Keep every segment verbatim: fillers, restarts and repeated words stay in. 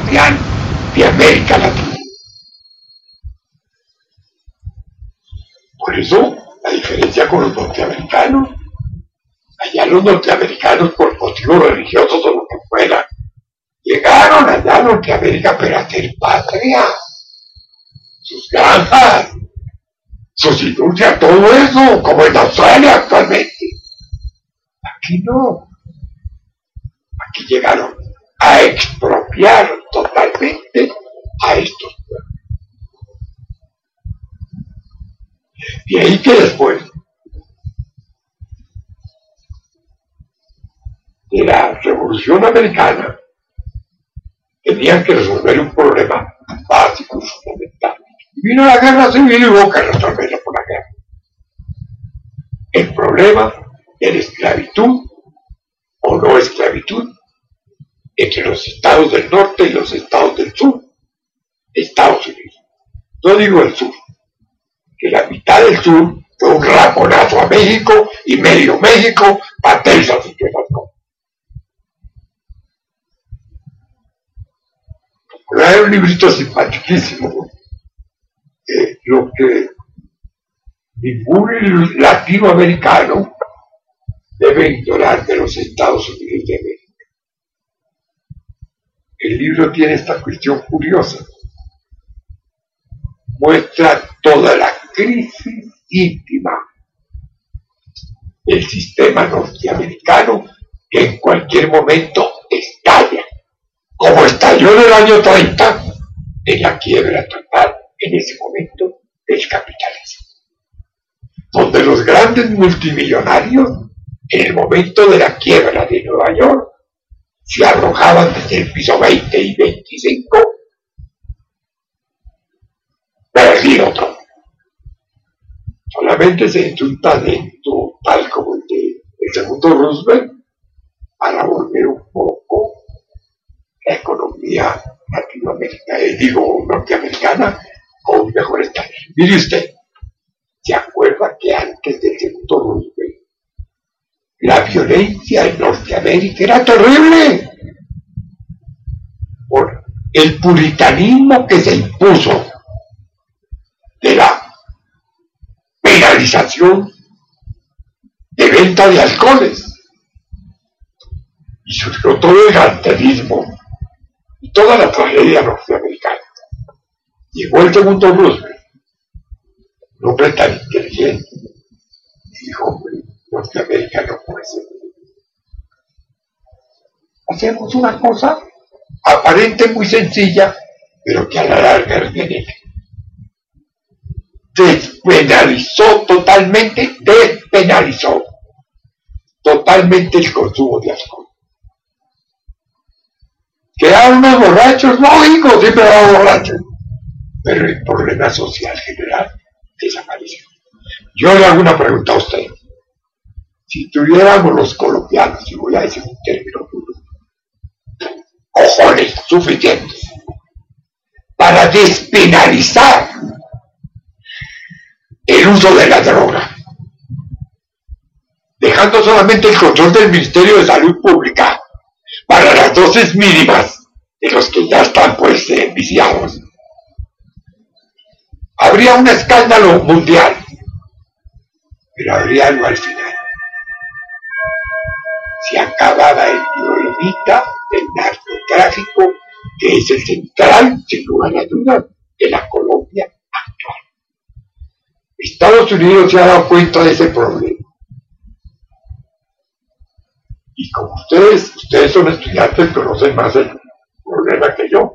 guardián de América Latina. Por eso, la diferencia con los norteamericanos, allá los norteamericanos por motivos religiosos o lo que fuera, llegaron allá a Norteamérica para hacer patria, sus granjas, sus industrias, todo eso, como en Australia actualmente. Aquí no. Aquí llegaron a expropiar totalmente a estos pueblos. Y ahí que después de la Revolución Americana tenían que resolver un problema básico y fundamental. Y vino la guerra civil y hubo que resolverlo por la guerra. El problema de la esclavitud o no esclavitud entre los estados del norte y los estados del sur de Estados Unidos. No digo el sur, que la mitad del sur fue un raponazo a México y medio México para Texas y todas esas cosas. Hay un librito simpaticísimo, eh, lo que ningún latinoamericano debe ignorar de los Estados Unidos de América. El libro tiene esta cuestión curiosa. Muestra toda la crisis íntima del sistema norteamericano que en cualquier momento estalla, como estalló en el año treinta, en la quiebra total en ese momento del capitalismo, donde los grandes multimillonarios, en el momento de la quiebra de Nueva York, se arrojaban desde el piso veinte y veinticinco, perdido todo. Solamente se hizo un talento tal como el de el segundo Roosevelt para volver un poco la economía latinoamericana, eh, digo norteamericana, con un mejor estado. Mire usted, ¿se acuerda que antes del segundo Roosevelt la violencia en Norteamérica era terrible? Por el puritanismo que se impuso de la penalización de venta de alcoholes. Y surgió todo el gangsterismo y toda la tragedia norteamericana. Llegó el segundo Roosevelt, un hombre tan inteligente, y dijo, hombre, Norteamérica no puede ser. Hacemos una cosa aparente muy sencilla, pero que a la larga es benéfica. Despenalizó totalmente, despenalizó totalmente el consumo de alcohol. Quedaron unos borrachos, lógico, siempre eran borrachos, pero el problema social general desapareció. Yo le hago una pregunta a usted. Si tuviéramos los colombianos, y voy a decir un término duro, cojones suficientes para despenalizar el uso de la droga, dejando solamente el control del Ministerio de Salud Pública para las dosis mínimas de los que ya están pues eh, viciados, habría un escándalo mundial, pero habría algo al final. Se acababa el problemita del narcotráfico, que es el central, sin lugar a dudas, de la Colombia actual. Estados Unidos se ha dado cuenta de ese problema. Y como ustedes, ustedes son estudiantes, conocen más el problema que yo.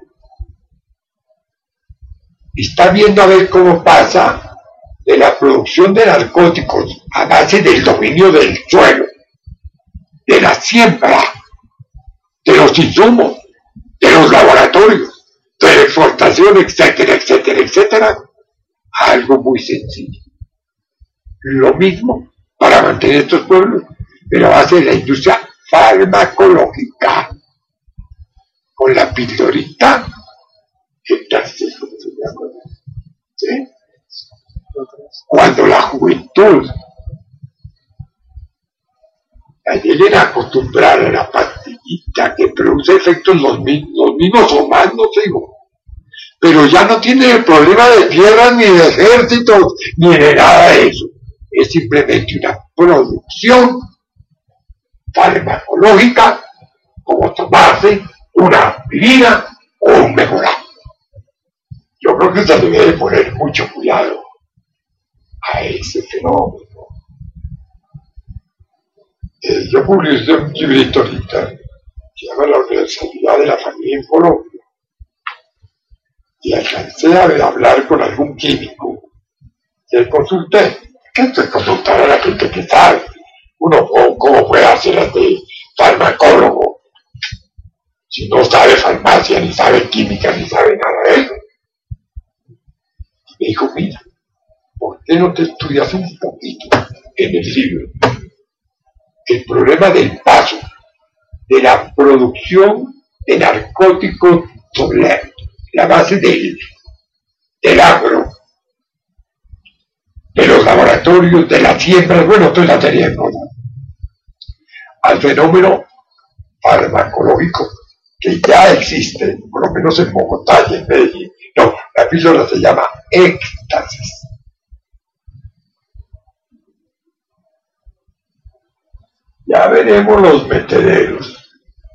Está viendo a ver cómo pasa de la producción de narcóticos a base del dominio del suelo, de la siembra, de los insumos, de los laboratorios, de la exportación, etcétera, etcétera, etcétera, algo muy sencillo. Lo mismo para mantener estos pueblos, pero a base de la industria farmacológica, con la pildorita, ¿qué tal se llama? ¿Sí? Cuando la juventud la lleguen a acostumbrar a la pastilla y ya que produce efectos los mismos, los mismos o más, no digo, pero ya no tiene el problema de tierras, ni de ejércitos, ni de nada de eso. Es simplemente una producción farmacológica, como tomarse una aspirina o un mejorado. Yo creo que se debe de poner mucho cuidado a ese fenómeno. Eh, yo publiqué un librito ahorita, se llama La Universalidad de la Familia en Colombia, y alcancé a hablar con algún químico, y le consulté, ¿qué esto es consultar a la gente que sabe? Uno, ¿cómo puede hacer de farmacólogo si no sabe farmacia, ni sabe química, ni sabe nada de eso? Y me dijo, mira, ¿por qué no te estudias un poquito en el libro el problema del paso de la producción de narcóticos sobre la, la base del, del agro, de los laboratorios, de las siembras, bueno, toda la serie de cosas, al fenómeno farmacológico que ya existe, por lo menos en Bogotá y en Medellín? No, la píldora se llama éxtasis. Ya veremos los metederos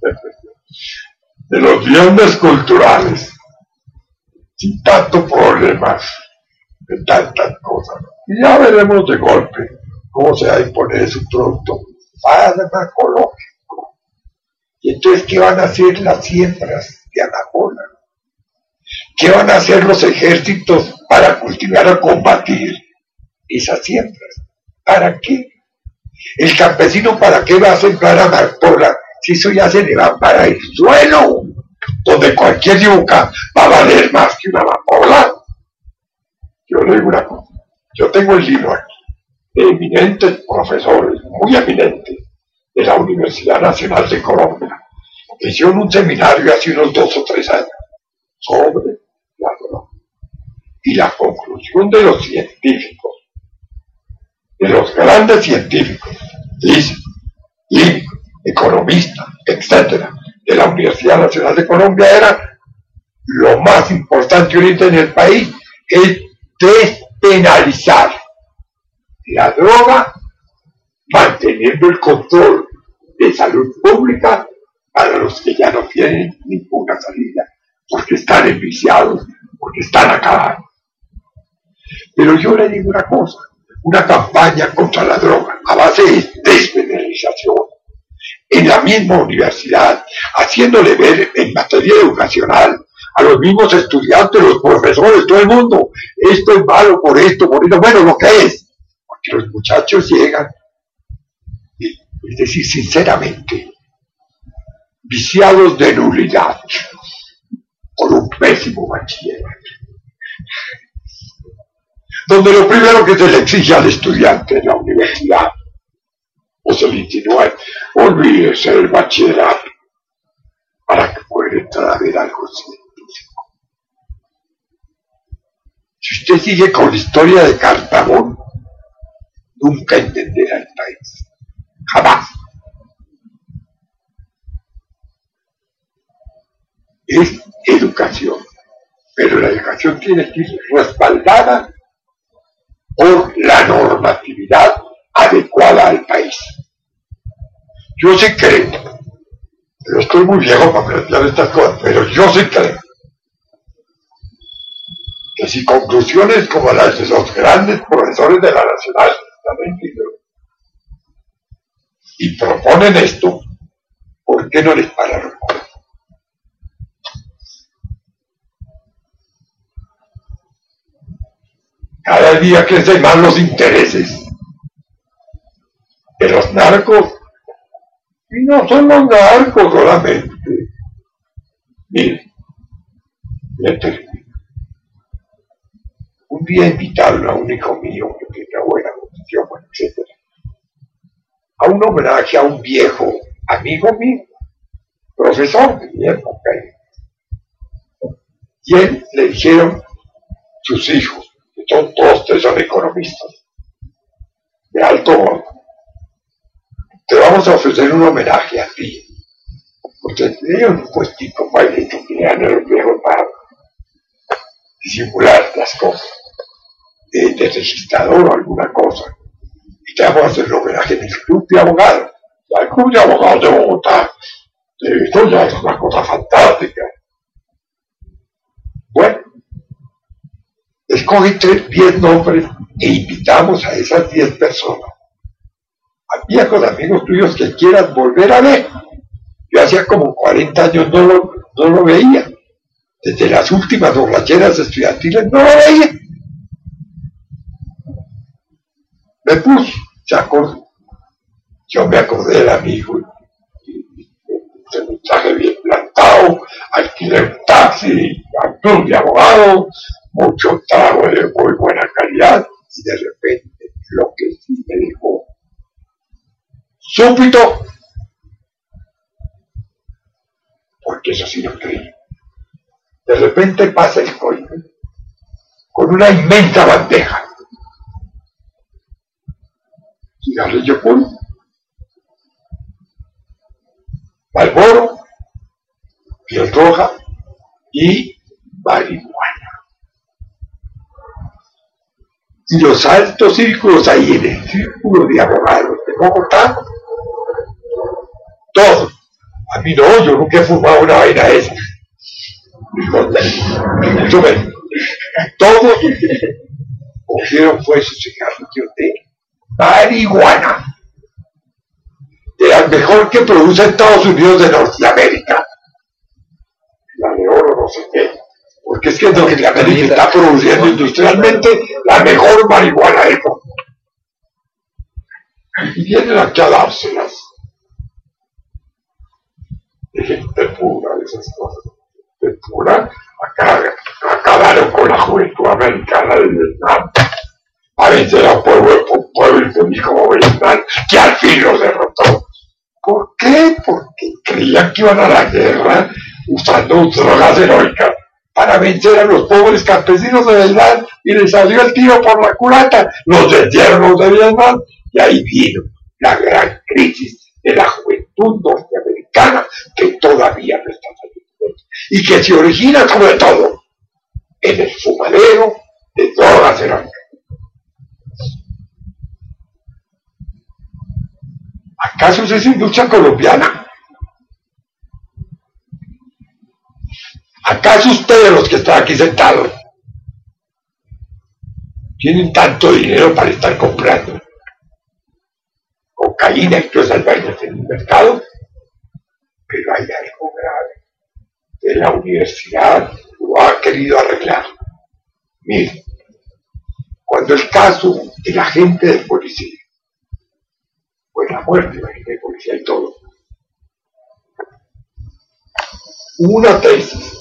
de los viernes culturales, sin tanto problemas, de tantas cosas. Y ya veremos de golpe cómo se va a imponer su producto farmacológico. Y entonces, ¿qué van a hacer las siembras de amapola? ¿Qué van a hacer los ejércitos para cultivar o combatir esas siembras? ¿Para qué? El campesino, ¿para qué va a sembrar amapola si eso ya se le va para el suelo, donde cualquier yuca va a valer más que una amapola? Yo le digo una cosa, yo tengo el libro aquí de eminentes profesores, muy eminentes, de la Universidad Nacional de Colombia, que hicieron un seminario hace unos dos o tres años sobre la droga. Y la conclusión de los científicos, de los grandes científicos, físicos, químicos, economistas, etcétera, de la Universidad Nacional de Colombia era: lo más importante ahorita en el país es despenalizar la droga, manteniendo el control de salud pública para los que ya no tienen ninguna salida, porque están enviciados, porque están acabados. Pero yo le digo una cosa, una campaña contra la droga a base de despenalización en la misma universidad, haciéndole ver en materia educacional a los mismos estudiantes, los profesores, todo el mundo, esto es malo por esto, por esto, bueno, lo que es, porque los muchachos llegan, es decir, sinceramente, viciados de nulidad por un pésimo bachillerato, donde lo primero que se le exige al estudiante en la universidad o se le insinúa es: olvídese del bachillerato para que pueda entrar a ver algo científico. Si usted sigue con la historia de Cartabón, nunca entenderá el país, jamás. Es educación, pero la educación tiene que ir respaldada por la normatividad adecuada al país. Yo sí creo, pero estoy muy viejo para plantear estas cosas, pero yo sí creo que si conclusiones como las de los grandes profesores de la Nacional están en el libro y proponen esto, ¿por qué no les pararon? Cada día crecen más los intereses de los narcos, y no son los narcos solamente. Miren, le termino. Un día invitaron a un hijo mío que tenía buena condición, etcétera, a un homenaje a un viejo amigo mío, profesor de mi época. Y él le dijeron sus hijos, que son todos tres son economistas, de alto orden: te vamos a ofrecer un homenaje a ti, Usted tenía un puestico para el que tenían los viejos para disimular las cosas, de, de registrador o alguna cosa. Y te vamos a hacer el homenaje en el Club de Abogados. El Club de Abogados de Bogotá. Esto ya es una cosa fantástica. Bueno, escogí diez nombres e invitamos a esas diez personas, a viejos amigos tuyos que quieran volver a ver. Yo hacía como cuarenta años no lo, no lo veía. Desde las últimas borracheras estudiantiles no lo veía. Me puse, se acordó. Yo me acordé del amigo. Se me traje bien plantado, alquilé un taxi, al club de abogados, mucho trago de muy buena calidad, y de repente lo que sí me dijo, súbito, porque eso sí lo creí. De repente pasa el coño con una inmensa bandeja. Cigarrillo puro, Marlboro, piel roja y marihuana. Y los altos círculos ahí en el círculo de abogados de Bogotá, todos. A mí no, yo nunca he fumado una vaina esa. Todos cogieron fue su cigarrillo de marihuana, de la mejor que produce Estados Unidos de Norteamérica, la de oro no sé qué, porque es que Norteamérica está produciendo industrialmente la mejor marihuana del mundo, y vienen aquí a dárselas de gente pura, de esas cosas, de pura, acá acabaron con la juventud americana de Vietnam, a vencer a un pueblo, un pueblo infeliz como Vietnam, que al fin los derrotó. ¿Por qué? Porque creían que iban a la guerra usando drogas heroicas para vencer a los pobres campesinos de Vietnam, y les salió el tiro por la culata, los vendieron los de Vietnam, y ahí vino la gran crisis de la juventud norteamericana que todavía no está saliendo, y que se origina sobre todo en el fumadero de drogas heroicas. ¿Acaso es industria colombiana? ¿Acaso ustedes, los que están aquí sentados, tienen tanto dinero para estar comprando cocaína y todas esas vainas en el mercado? Pero hay algo grave que la universidad lo ha querido arreglar. Miren, cuando el caso del agente de policía, pues la muerte del agente de policía y todo, hubo una tesis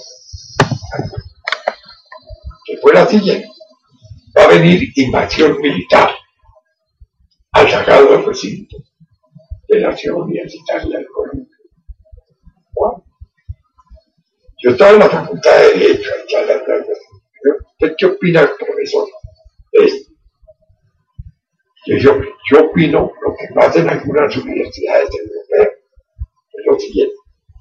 que fue la siguiente: va a venir invasión militar al sagrado recinto de la ciudad universitaria del Colombia. Bueno, yo estaba en la facultad de Derecho, ¿usted qué opina el profesor? Es, yo, yo, yo opino lo que pasa en algunas universidades europeas, es lo siguiente: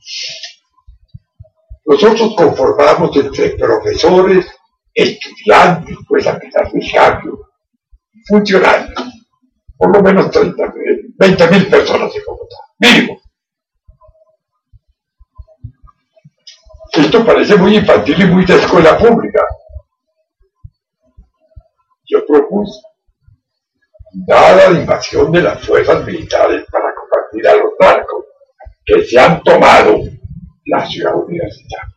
nosotros conformamos entre profesores, estudiantes, pues a pesar del cambio, funcionarios, por lo menos treinta, veinte mil personas en Bogotá, mínimo. Esto parece muy infantil y muy de escuela pública. Yo propuse nada de invasión de las fuerzas militares para combatir a los narcos que se han tomado la ciudad universitaria,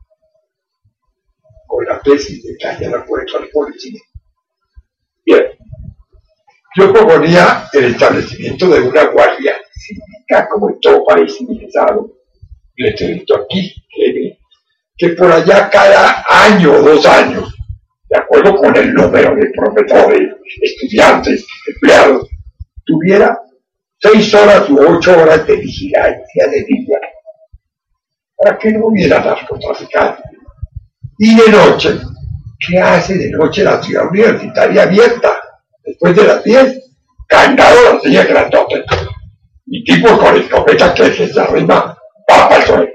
con la tesis de que haya la fuerza al policía. Bien, yo proponía el establecimiento de una guardia cívica, como en todo país civilizado, le edito aquí, que, que por allá cada año o dos años, de acuerdo con el número de profesores, estudiantes, empleados, tuviera seis horas u ocho horas de vigilancia de día, para que no hubiera narcotraficantes. Y de noche, ¿qué hace de noche la ciudad universitaria abierta? Después de las diez, candado la silla grandote, y tipos con escopetas que se arrima, va para el suelo.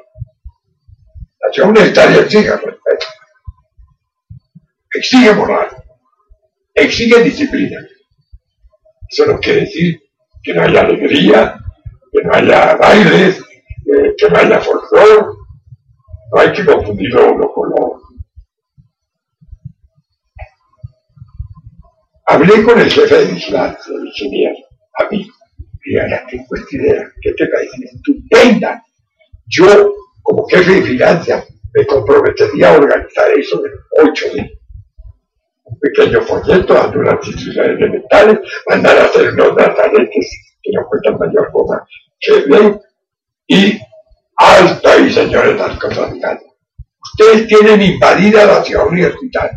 Nación Unitaria exige respeto, exige moral, exige disciplina. Eso no quiere decir que no haya alegría, que no haya bailes, eh, que no haya folclore. No hay que confundirlo uno con lo otro. Hablé con el jefe de vigilancia, el ingeniero, amigo, y ahora tengo esta idea, que te parece estupenda. Yo, como jefe de vigilancia, me comprometería a organizar eso en ocho días. Un pequeño folleto dando unas instrucciones elementales, mandar a hacer unos dataletes que no cuentan mayor cosa que bien, y alto ahí, señores narcotraficantes. Ustedes tienen invadida la ciudad universitaria.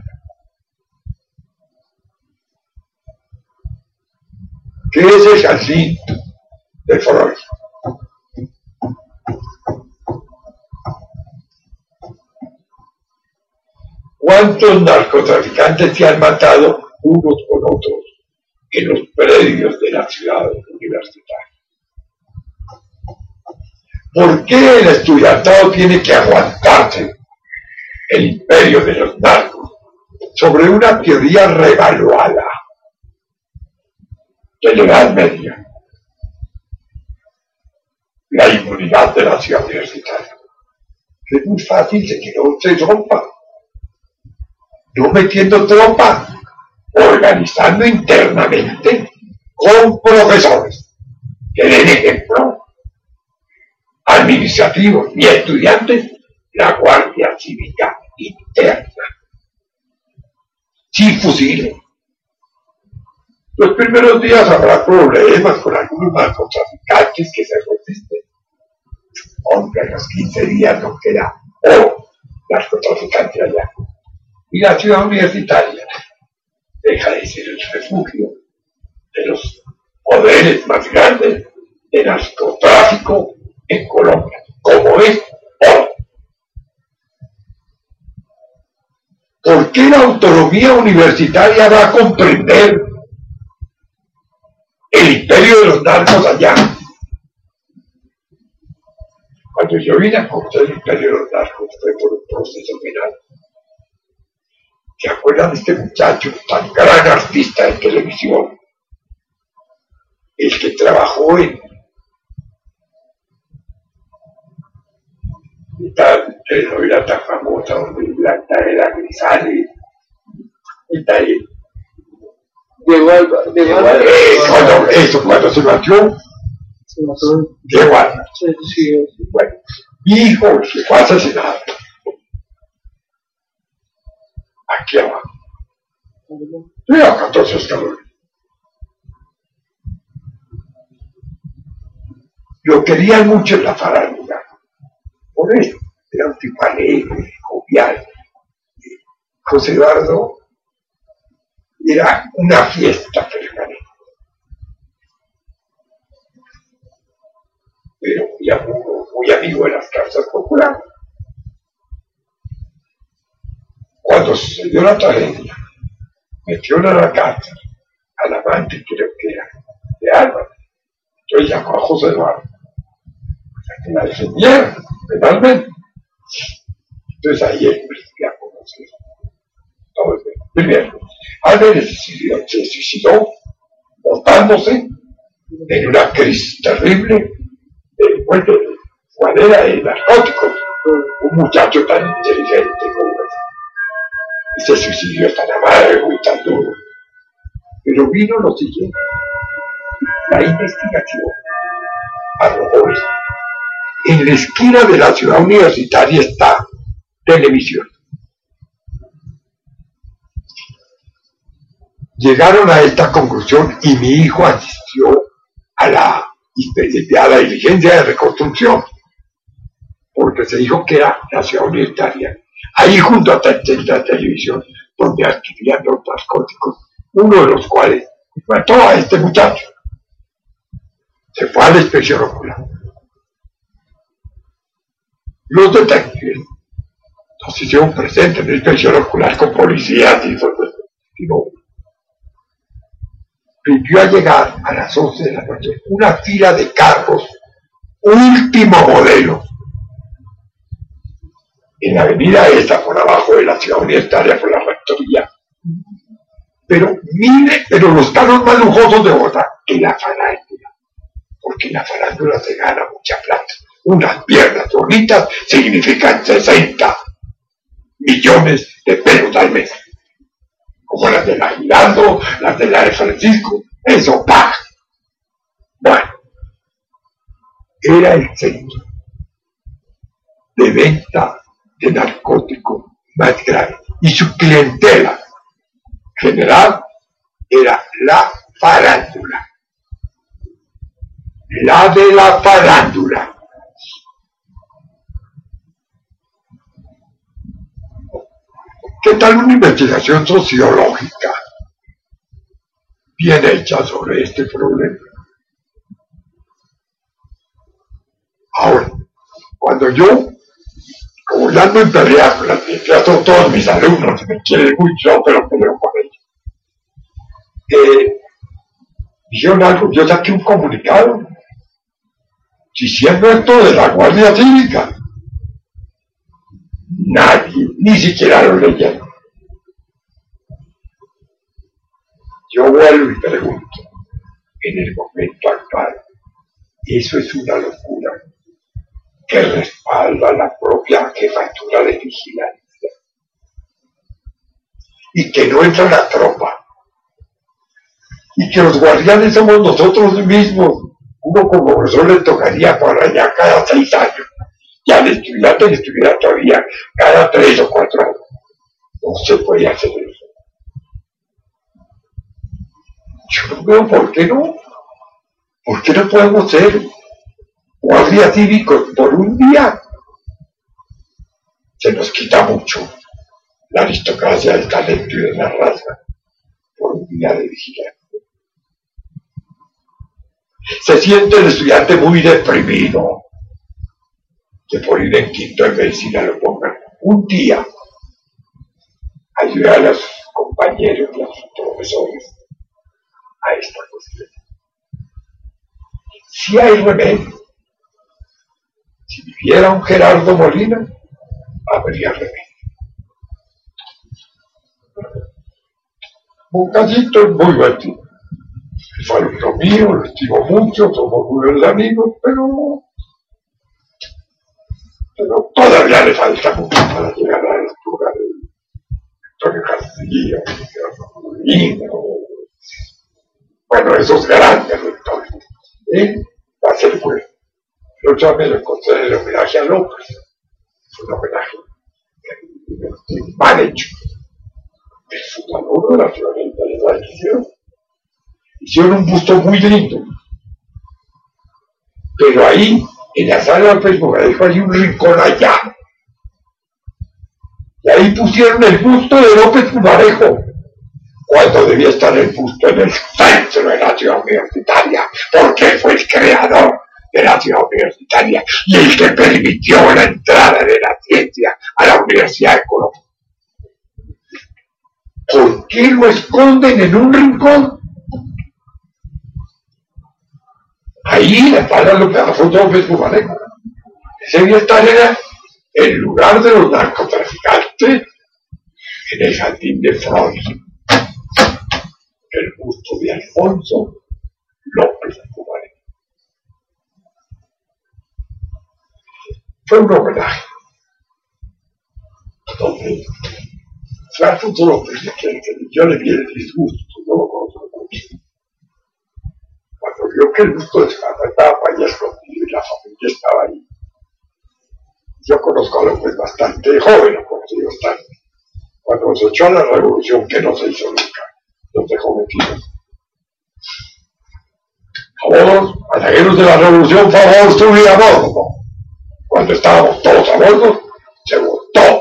¿Qué es el jardín de Freud? ¿Cuántos narcotraficantes se han matado unos con otros en los predios de la ciudad universitaria? ¿Por qué el estudiantado tiene que aguantarse el imperio de los narcos sobre una teoría revaluada de la Edad Media? La inmunidad de la ciudad universitaria. Es muy fácil de que no se rompa. No metiendo tropa, organizando internamente con profesores que den ejemplo, administrativos y estudiantes, la Guardia Cívica Interna. Sin fusiles. Los primeros días habrá problemas con algunos narcotraficantes que se resisten. Hombre, a los quince días no queda un narcotraficante allá. Y la ciudad universitaria deja de ser el refugio de los poderes más grandes de narcotráfico en Colombia, como es hoy. ¿Por qué la autonomía universitaria va a comprender el imperio de los narcos allá? Cuando yo vine a conocer el imperio de los narcos fue por un proceso penal. ¿Se acuerdan de este muchacho tan gran artista de televisión? El que trabajó en esta novela tan famosa donde Blanca era Grisales, está ahí. Diego Álvarez. Diego Álvarez. Eh, cuando, eso, cuando se mató, Se mató. Diego Álvarez. Sí, sí, sí. Bueno, mi hijo se fue asesinado. Aquí abajo. Estoy a catorce escalones. Lo querían mucho en la farándula. Por eso, era un tipo alegre, jovial. José Eduardo era una fiesta permanente. Pero muy amigo, muy amigo de las casas populares. Cuando sucedió la tragedia, metió a la cárcel al amante, creo que era, de Álvaro. Entonces llamó a José Eduardo. O sea, que la defendieron penalmente. Entonces ahí él ya conoció todo el mundo. Primero, Álvarez se suicidó, se suicidó botándose en una crisis terrible de, bueno, de manera de narcóticos. Un muchacho tan inteligente como ese. Y se suicidió tan amargo y tan duro. Pero vino lo siguiente. La investigación arrojó esto. En la esquina de la ciudad universitaria está televisión. Llegaron a esta conclusión y mi hijo asistió a la, a la diligencia de reconstrucción, porque se dijo que era la ciudad universitaria. Ahí junto a la televisión, donde adquirían los narcóticos, uno de los cuales mató a este muchacho. Se fue a la inspección ocular. Los detectives nos hicieron presentes en la inspección ocular con policías y todo eso. Pidió a llegar a las once de la noche una fila de carros último modelo en la avenida esta, por abajo de la ciudad universitaria, por la rectoría. Pero mire, pero los carros más lujosos de Bogotá, en la farándula, porque en la farándula se gana mucha plata. Unas piernas bonitas significan sesenta millones de pesos al mes, como las de la Giraldo, las de la de Francisco, eso paga. Bueno, era el centro de venta de narcóticos más grande, y su clientela general era la farándula, la de la farándula. ¿Qué tal una investigación sociológica bien hecha sobre este problema? Ahora, cuando yo, como ya ando en pelea con la ciencia, son todos mis alumnos, me quieren mucho, pero peleo con ellos. Eh, dijeron algo, yo saqué un comunicado diciendo esto de la Guardia Cívica. Nadie, ni siquiera lo leyeron. Yo vuelvo y pregunto, en el momento actual, eso es una locura que respalda la propia jefatura de vigilancia y que no entra la tropa y que los guardianes somos nosotros mismos. Uno como profesor le tocaría por allá cada seis años y al estudiante le estuviera todavía cada tres o cuatro años. No se puede hacer eso. Yo no veo por qué no. ¿Por qué no podemos ser guardias cívicos por un día? Se nos quita mucho la aristocracia del talento y de la raza por un día de vigilancia. Se siente el estudiante muy deprimido que por ir en quinto de medicina lo pongan un día a ayudar a los compañeros y a los profesores a esta cuestión. Si hay remedio, si viviera un Gerardo Molina, habría remedio. Moncasito es muy buen tipo. Es alumno mío, lo estimo mucho, somos muy buenos amigos, pero, pero todavía le falta mucho para llegar a la altura de Antonio Castillo, de Molina, bueno, esos grandes rectores. Él va a ser bueno. El otro día me lo encontré en el homenaje a López. Fue un homenaje mal hecho. El fundador de la Florenta de la hicieron. Hicieron un busto muy lindo. Pero ahí, en la sala López Mogadejo, hay un rincón allá. Y ahí pusieron el busto de López Mogadejo, cuando debía estar el busto en el centro de la ciudad universitaria, porque él fue el creador de la ciudad universitaria y el que permitió la entrada de la ciencia a la Universidad de Colombia. ¿Por qué lo esconden en un rincón? Ahí la palabra lo que pasó López Mogadejo. Ese debía estar en el lugar de los narcotraficantes, en el jardín de Freud. El busto de Alfonso López Mogadejo. Fue un homenaje donde fue Alfonso López, que yo le vi el disgusto, no lo conozco mucho. Cuando vio que el busto de Escapa estaba allá escondido y la familia estaba ahí. Yo conozco a López bastante joven, lo conocí bastante. Cuando se echó a la revolución, que no se hizo nunca, los dejó metidos. A bordo, pasajeros de la revolución, favor, subir a bordo. Cuando estábamos todos a bordo, se votó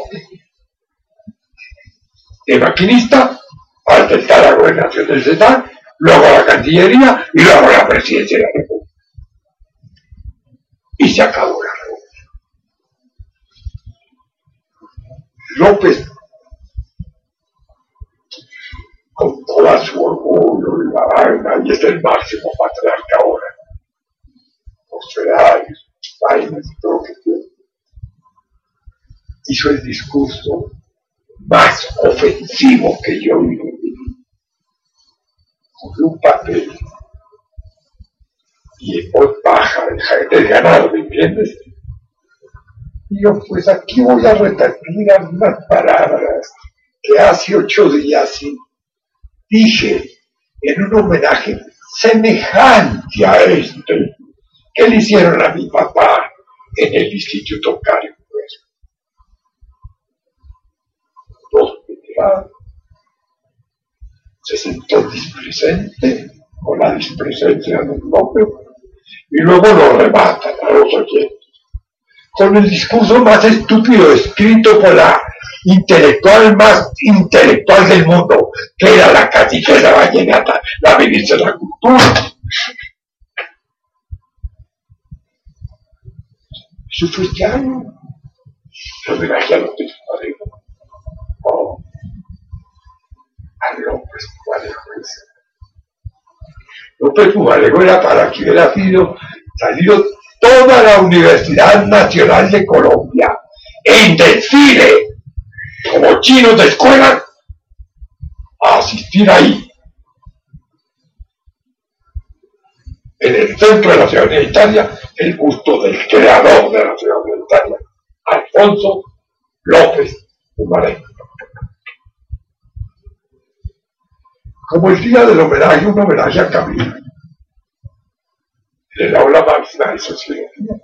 de maquinista para intentar la gobernación del Cesar, luego a la Cancillería y luego a la presidencia de la República. Y se acabó la revolución. López, con toda su orgullo y la vaina, y es el máximo patriarca ahora, los federales, vainas y todo lo que tiene. Y hizo el discurso más ofensivo que yo vi. Cogió un papel y en voz baja del ganado, ¿me entiendes? Y yo, pues aquí voy a repetir algunas palabras que hace ocho días dije en un homenaje semejante a este que le hicieron a mi papá en el Instituto Cario. Dos veteranos. Se sentó displicente con la displicencia del nombre y luego lo rematan a los oyentes con el discurso más estúpido escrito por la intelectual más intelectual del mundo, que era la caciquesa vallenata, la ministra de la Cultura. Eso fue llano. Homenaje a López Pumarejo. Oh, a López Pumarejo. López Pumarejo era para que hubiera sido salido toda la Universidad Nacional de Colombia en desfile, como chinos de escuela, a asistir ahí, en el centro de la ciudad universitaria, el busto del creador de la ciudad universitaria, Alfonso López Pumarejo. Como el día del homenaje, un homenaje a Camilo, en el aula máxima de sociología,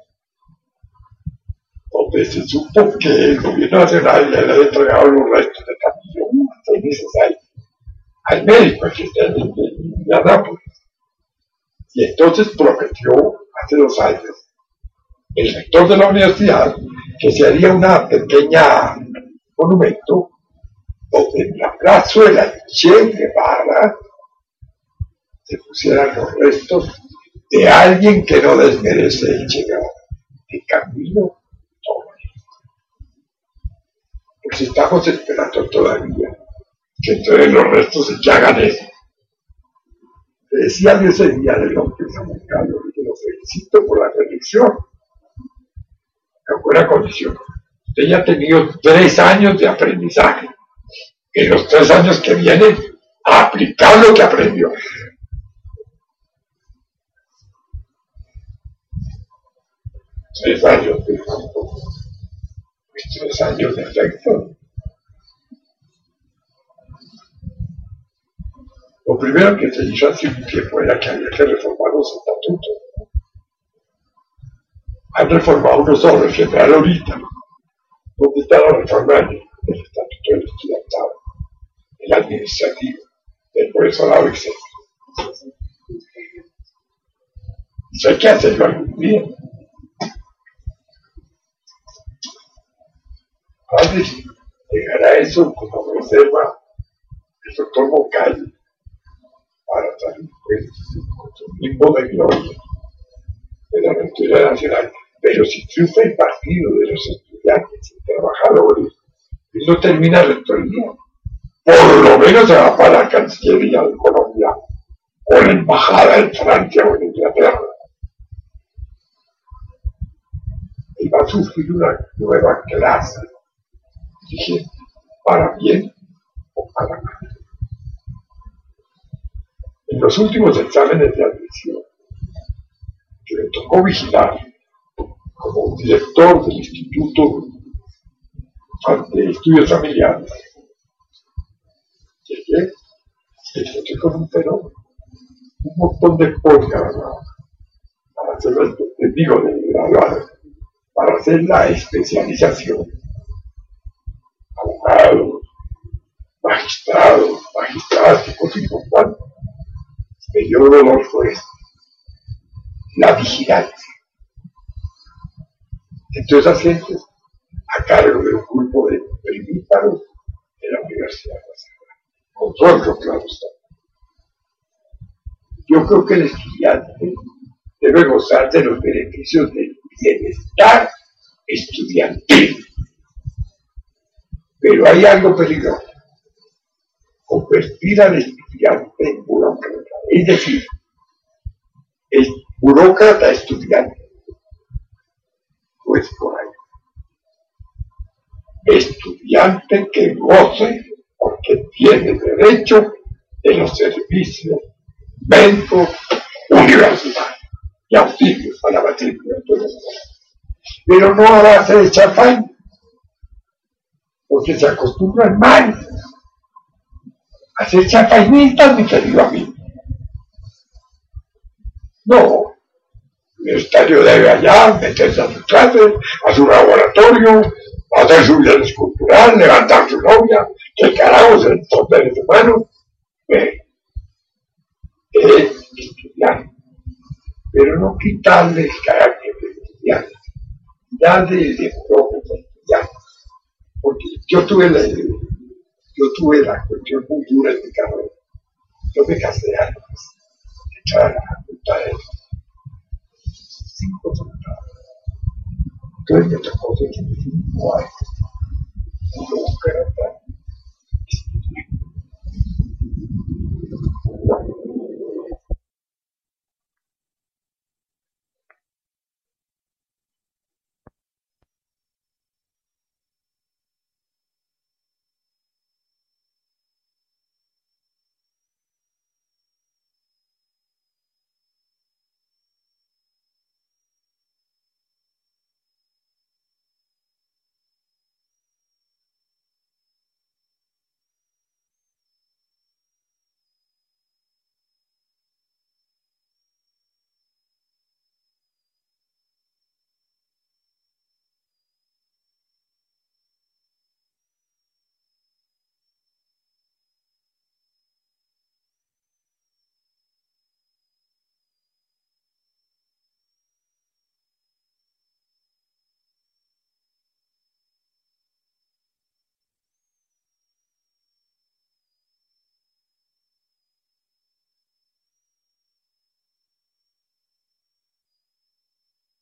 donde se supo que el gobierno nacional le había entregado los restos de Camilo seis meses ahí, al médico que está en Indianápolis. Y entonces prometió hace dos años el rector de la universidad que se haría una pequeña monumento donde en la plazuela Che Guevara se pusieran los restos de alguien que no desmerece el Che Guevara, de Camilo Torres. Pues estamos esperando todavía que entonces los restos se hagan eso. Le decía yo ese día de López a Juan Carlos, que lo felicito por la reelección. En buena condición. Usted ya ha tenido tres años de aprendizaje. En los tres años que vienen, a aplicar lo que aprendió. Tres años de efecto. Tres años de efecto. Lo primero que se hizo hace un tiempo era que había que reformar los estatutos. Han reformado uno solo, el general ahorita. ¿Dónde está la reforma del estatuto del estudiantado? El administrativo, del profesorado, etcétera. Eso hay que hacerlo algún día. Antes llegará eso como reserva el doctor Moncayo para salir pues, con su mismo de gloria de la Rectoría Nacional. Pero si triunfa el partido de los estudiantes y trabajadores, él no termina rectoría. Por lo menos se va para la Cancillería de Colombia o la Embajada en Francia o en Inglaterra. Y va a sufrir una nueva clase. Dije, para bien o para mal. En los últimos exámenes de admisión, que me tocó vigilar como director del Instituto de Estudios Familiares, llegué, me encontré con un fenómeno, un montón de podcast para hacer el digo de graduar, para hacer la especialización. Abogados, magistrados, magistradas, que cosa importante. Me dio dolor fue la vigilancia. Entonces, las gentes a cargo de un grupo de primíparos de la Universidad Nacional. Control, claro está. Yo creo que el estudiante debe gozar de los beneficios del bienestar estudiantil. Pero hay algo peligroso. Convertir al estudiante en burócrata. Es decir, el burócrata estudiante. Pues por ahí. estudiante que goce, porque tiene derecho de los servicios médicos universitarios y auxilios para la matrícula. Pero no a base de champán, porque se acostumbran mal a hacer champañitas, mi querido amigo. No, el estadio debe allá meterse a su clase, a su laboratorio, hacer su vida escultural, levantar su novia, que carajo se les toca de su mano, eh, eh, estudiar, pero no quitarle el carácter de estudiar, darle el deporte de estudiar, porque yo tuve la, yo tuve la cuestión muy dura en mi carrera. Yo me casé antes de entrar a la facultad de cinco temporadas. Entonces me tocó de cinco años. Y luego que era tan